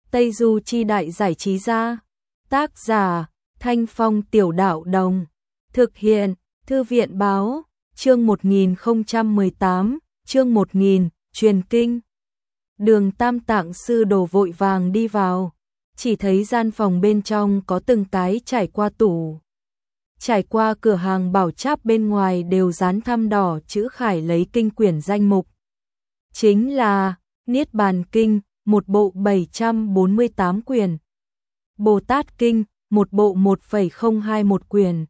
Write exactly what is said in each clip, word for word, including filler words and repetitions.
Tây Du Chi Đại Giải Trí Gia. Tác giả Thanh Phong Tiểu Đạo Đồng. Thực hiện Thư viện Báo. Chương một nghìn không trăm mười tám, chương một nghìn, truyền kinh. Đường Tam Tạng sư đồ vội vàng đi vào, chỉ thấy gian phòng bên trong có từng cái trải qua tủ. Trải qua cửa hàng bảo tráp bên ngoài đều dán thăm đỏ chữ khải lấy kinh quyển danh mục. Chính là Niết Bàn Kinh, một bộ bảy trăm bốn mươi tám quyển. Bồ Tát Kinh, một bộ một phẩy không hai một quyển.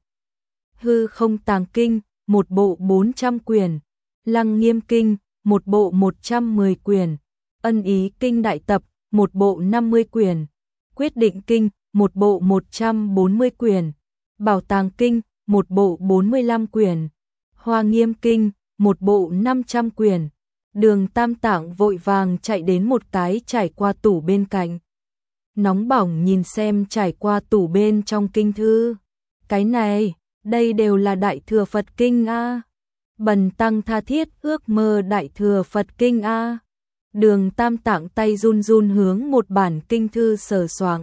Hư Không Tàng Kinh, một bộ bốn trăm quyển. Lăng Nghiêm Kinh, một bộ một trăm mười quyển. Ân Ý Kinh Đại Tập, một bộ năm mươi quyển. Quyết Định Kinh, một bộ một trăm bốn mươi quyển. Bảo Tàng Kinh, một bộ bốn mươi lăm quyển. Hoa Nghiêm Kinh, một bộ năm trăm quyển. Đường Tam Tạng vội vàng chạy đến một cái trải qua tủ bên cạnh. Nóng bỏng nhìn xem trải qua tủ bên trong kinh thư. Cái này, đây đều là Đại Thừa Phật Kinh a. Bần tăng tha thiết ước mơ Đại Thừa Phật Kinh a. Đường Tam Tạng tay run run hướng một bản kinh thư sờ soạng.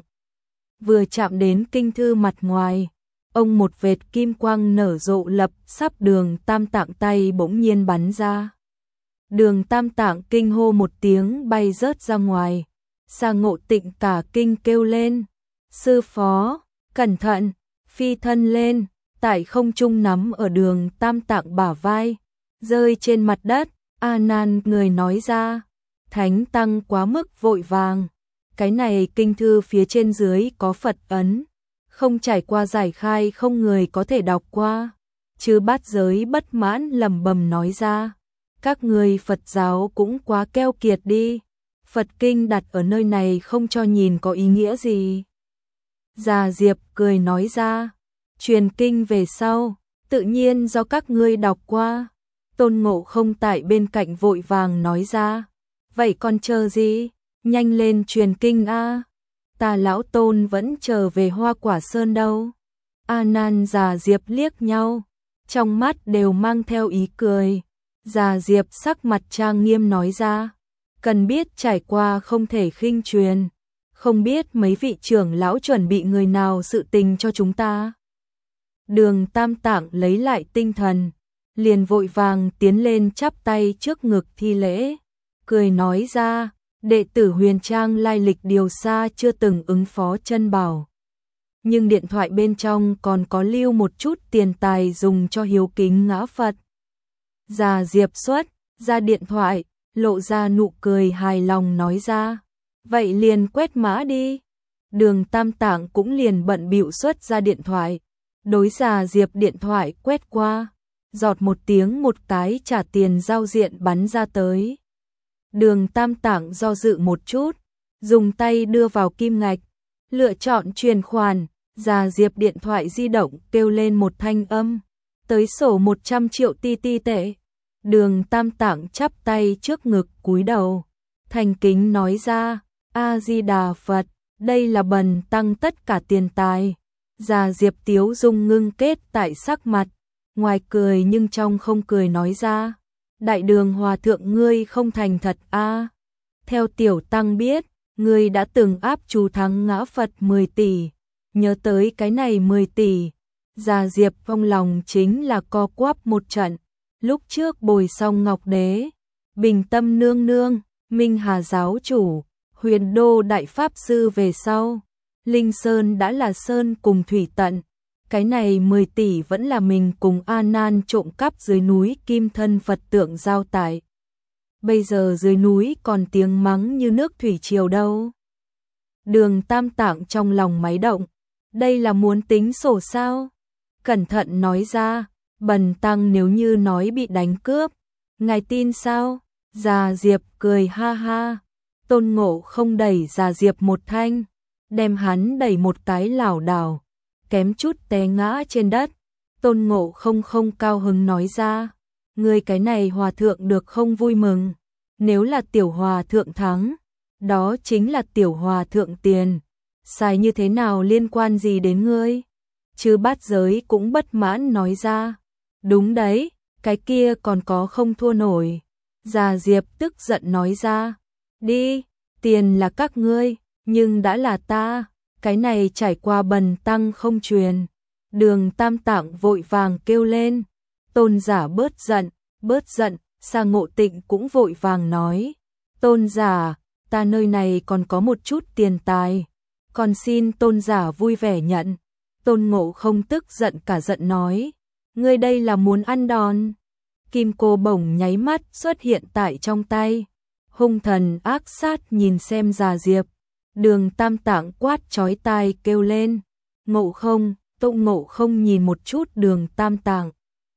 Vừa chạm đến kinh thư mặt ngoài, ông một vệt kim quang nở rộ lập sắp đường Tam Tạng tay bỗng nhiên bắn ra. Đường Tam Tạng kinh hô một tiếng bay rớt ra ngoài. Sa Ngộ Tịnh cả kinh kêu lên. Sư phó, cẩn thận, phi thân lên, tại không trung nắm ở đường Tam Tạng bả vai, rơi trên mặt đất. A Nan người nói ra, Thánh Tăng quá mức vội vàng. Cái này kinh thư phía trên dưới có Phật ấn, không trải qua giải khai không người có thể đọc qua. Chư Bát Giới bất mãn lẩm bẩm nói ra, các người Phật giáo cũng quá keo kiệt đi. Phật Kinh đặt ở nơi này không cho nhìn có ý nghĩa gì. Già Diệp cười nói ra, truyền kinh về sau, tự nhiên do các ngươi đọc qua. Tôn Ngộ Không tại bên cạnh vội vàng nói ra, vậy còn chờ gì, nhanh lên truyền kinh a. Ta lão Tôn vẫn chờ về Hoa Quả Sơn đâu. A Nan Già Diệp liếc nhau, trong mắt đều mang theo ý cười. Già Diệp sắc mặt trang nghiêm nói ra, cần biết trải qua không thể khinh truyền, không biết mấy vị trưởng lão chuẩn bị người nào sự tình cho chúng ta. Đường Tam Tạng lấy lại tinh thần, liền vội vàng tiến lên chắp tay trước ngực thi lễ, cười nói ra, đệ tử Huyền Trang lai lịch điều xa chưa từng ứng phó chân bảo. Nhưng điện thoại bên trong còn có lưu một chút tiền tài dùng cho hiếu kính ngã Phật. Già Diệp xuất ra điện thoại, lộ ra nụ cười hài lòng nói ra, vậy liền quét mã đi. Đường Tam Tạng cũng liền bận bịu xuất ra điện thoại, đối Già Diệp điện thoại quét qua, giọt một tiếng một cái trả tiền giao diện bắn ra tới. Đường Tam Tạng do dự một chút, dùng tay đưa vào kim ngạch, lựa chọn truyền khoản. Già Diệp điện thoại di động kêu lên một thanh âm, tới sổ một trăm triệu ti ti tệ. Đường Tam Tạng chắp tay trước ngực cúi đầu, thành kính nói ra, A Di Đà Phật, đây là bần tăng tất cả tiền tài. Già Diệp tiếu dung ngưng kết tại sắc mặt, ngoài cười nhưng trong không cười nói ra, Đại Đường Hòa Thượng ngươi không thành thật a. Theo tiểu tăng biết, ngươi đã từng áp chú thắng ngã Phật mười tỷ, nhớ tới cái này mười tỷ. Già Diệp trong lòng chính là co quắp một trận. Lúc trước bồi xong Ngọc Đế, Bình Tâm Nương Nương, Minh Hà Giáo Chủ, Huyền Đô Đại Pháp Sư về sau, Linh Sơn đã là sơn cùng thủy tận. Cái này mười tỷ vẫn là mình cùng A Nan trộm cắp dưới núi Kim Thân Phật tượng giao tải. Bây giờ dưới núi còn tiếng mắng như nước thủy triều đâu. Đường Tam Tạng trong lòng máy động, đây là muốn tính sổ sao? Cẩn thận nói ra, bần tăng nếu như nói bị đánh cướp, ngài tin sao? Già Diệp cười ha ha. Tôn Ngộ Không đẩy Già Diệp một thanh, đem hắn đẩy một cái lảo đảo, kém chút té ngã trên đất. Tôn Ngộ Không không cao hứng nói ra, ngươi cái này hòa thượng được không vui mừng, nếu là tiểu hòa thượng thắng, đó chính là tiểu hòa thượng tiền, xài như thế nào liên quan gì đến ngươi? Chư Bát Giới cũng bất mãn nói ra, đúng đấy, cái kia còn có không thua nổi. Già Diệp tức giận nói ra, đi, tiền là các ngươi, nhưng đã là ta, cái này trải qua bần tăng không truyền. Đường Tam Tạng vội vàng kêu lên, tôn giả bớt giận, bớt giận, Sa Ngộ Tịnh cũng vội vàng nói, tôn giả, ta nơi này còn có một chút tiền tài, còn xin tôn giả vui vẻ nhận. Tôn Ngộ Không tức giận cả giận nói, ngươi đây là muốn ăn đòn. Kim cô bổng nháy mắt xuất hiện tại trong tay, hung thần ác sát nhìn xem Già Diệp. Đường Tam Tạng quát chói tai kêu lên, Ngộ Không. Tôn Ngộ Không nhìn một chút Đường Tam Tạng,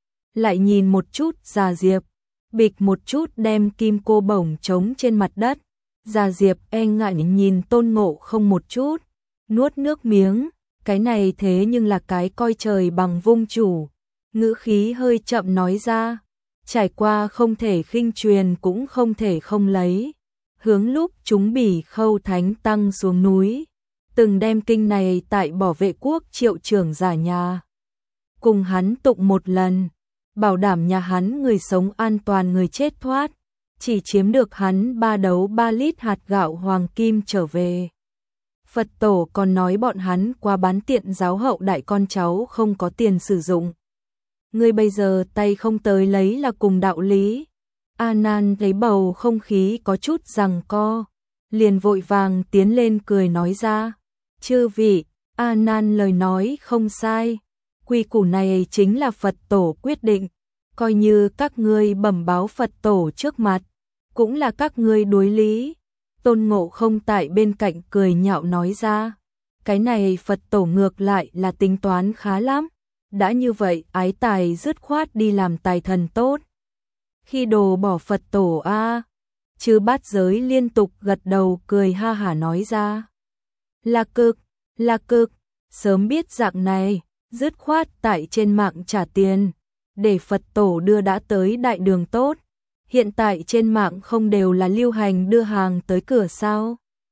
lại nhìn một chút Già Diệp, bịch một chút đem kim cô bổng trống trên mặt đất. Già Diệp e ngại nhìn Tôn Ngộ Không một chút, nuốt nước miếng, cái này thế nhưng là cái coi trời bằng vung chủ. Ngữ khí hơi chậm nói ra, trải qua không thể khinh truyền cũng không thể không lấy. Hướng lúc chúng Bỉ Khâu Thánh Tăng xuống núi, từng đem kinh này tại Bảo Vệ Quốc Triệu trưởng giả nhà cùng hắn tụng một lần, bảo đảm nhà hắn người sống an toàn người chết thoát, chỉ chiếm được hắn ba đấu ba lít hạt gạo hoàng kim trở về. Phật tổ còn nói bọn hắn qua bán tiện giáo hậu đại con cháu không có tiền sử dụng. Ngươi bây giờ tay không tới lấy là cùng đạo lý. A Nan thấy bầu không khí có chút giằng co, liền vội vàng tiến lên cười nói ra, chư vị, A Nan lời nói không sai, quy củ này chính là Phật tổ quyết định, coi như các ngươi bẩm báo Phật tổ trước mặt, cũng là các ngươi đối lý. Tôn Ngộ Không tại bên cạnh cười nhạo nói ra, cái này Phật tổ ngược lại là tính toán khá lắm, đã như vậy ái tài dứt khoát đi làm tài thần tốt. Khi đồ bỏ Phật tổ a, Chư Bát Giới liên tục gật đầu cười ha hả nói ra, là cực, là cực, sớm biết dạng này, dứt khoát tại trên mạng trả tiền, để Phật tổ đưa đã tới đại đường tốt. Hiện tại trên mạng không đều là lưu hành đưa hàng tới cửa sao?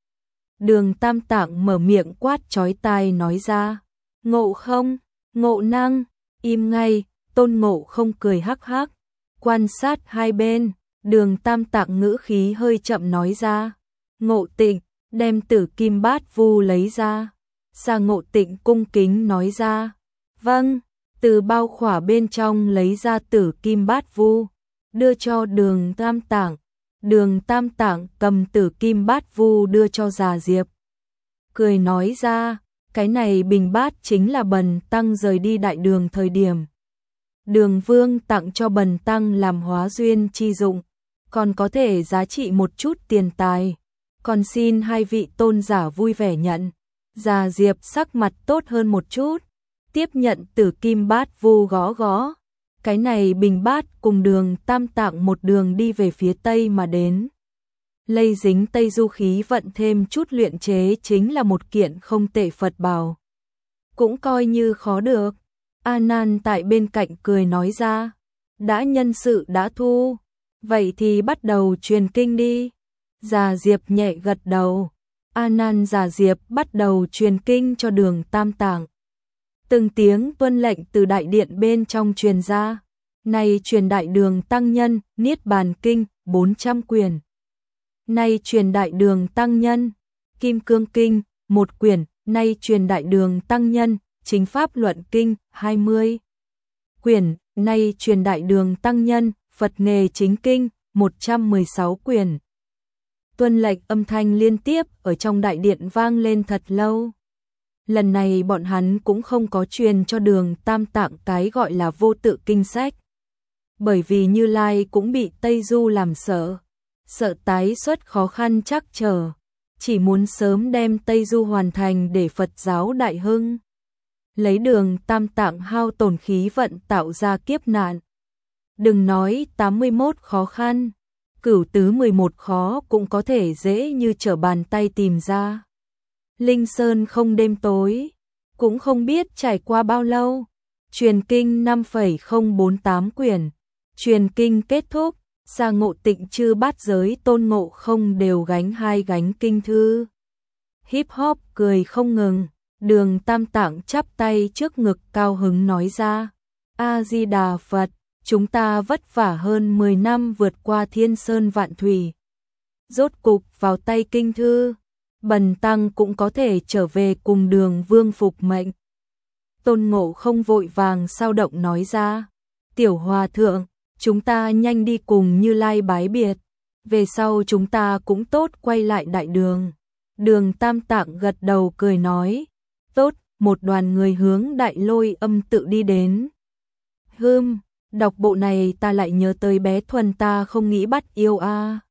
Đường Tam Tạng mở miệng quát chói tai nói ra, Ngộ Không, Ngộ Năng, im ngay. Tôn Ngộ Không cười hắc hắc, quan sát hai bên. Đường Tam Tạng ngữ khí hơi chậm nói ra, Ngộ Tịnh, đem Tử Kim Bát Vu lấy ra. Sa Ngộ Tịnh cung kính nói ra, vâng. Từ bao khỏa bên trong lấy ra Tử Kim Bát Vu, đưa cho Đường Tam Tạng. Đường Tam Tạng cầm Tử Kim Bát Vu đưa cho Già Diệp, cười nói ra, cái này bình bát chính là bần tăng rời đi đại đường thời điểm Đường Vương tặng cho bần tăng làm hóa duyên chi dụng, còn có thể giá trị một chút tiền tài, còn xin hai vị tôn giả vui vẻ nhận. Già Diệp sắc mặt tốt hơn một chút, tiếp nhận Tử Kim Bát Vu gõ gõ. Cái này bình bát cùng Đường Tam Tạng một đường đi về phía tây mà đến. Lây dính Tây Du khí vận thêm chút luyện chế chính là một kiện không tệ Phật bảo, cũng coi như khó được. A Nan tại bên cạnh cười nói ra, đã nhân sự đã thu, vậy thì bắt đầu truyền kinh đi. Già Diệp nhẹ gật đầu. A Nan Già Diệp bắt đầu truyền kinh cho Đường Tam Tạng. Từng tiếng tuân lệnh từ đại điện bên trong truyền ra. Nay truyền đại đường tăng nhân, Niết Bàn Kinh, bốn trăm quyển. Nay truyền đại đường tăng nhân, Kim Cương Kinh, một quyển. Nay truyền đại đường tăng nhân, Chính Pháp Luận Kinh, hai mươi quyển. Nay truyền đại đường tăng nhân, Phật Nghề Chính Kinh, một trăm mười sáu quyển. Tuân lệnh âm thanh liên tiếp ở trong đại điện vang lên thật lâu. Lần này bọn hắn cũng không có truyền cho Đường Tam Tạng cái gọi là vô tự kinh sách. Bởi vì Như Lai cũng bị Tây Du làm sợ, sợ tái xuất khó khăn chắc trở, chỉ muốn sớm đem Tây Du hoàn thành để Phật giáo đại hưng. Lấy Đường Tam Tạng hao tổn khí vận tạo ra kiếp nạn. Đừng nói tám mươi mốt khó khăn, cửu tứ mười một khó cũng có thể dễ như trở bàn tay tìm ra. Linh Sơn không đêm tối, cũng không biết trải qua bao lâu. Truyền kinh năm phẩy không bốn tám quyển. Truyền kinh kết thúc, Sa Ngộ Tịnh Chư Bát Giới Tôn Ngộ Không đều gánh hai gánh kinh thư. Hip hop cười không ngừng. Đường Tam Tạng chắp tay trước ngực cao hứng nói ra, A Di Đà Phật, chúng ta vất vả hơn mười năm vượt qua thiên sơn vạn thủy, rốt cục vào tay kinh thư. Bần tăng cũng có thể trở về cùng Đường Vương phục mệnh. Tôn Ngộ Không vội vàng sao động nói ra, tiểu hòa thượng, chúng ta nhanh đi cùng Như Lai bái biệt, về sau chúng ta cũng tốt quay lại đại đường. Đường Tam Tạng gật đầu cười nói, tốt, một đoàn người hướng Đại Lôi Âm tự đi đến. Hừm, đọc bộ này ta lại nhớ tới bé Thuần ta không nghĩ bắt yêu a.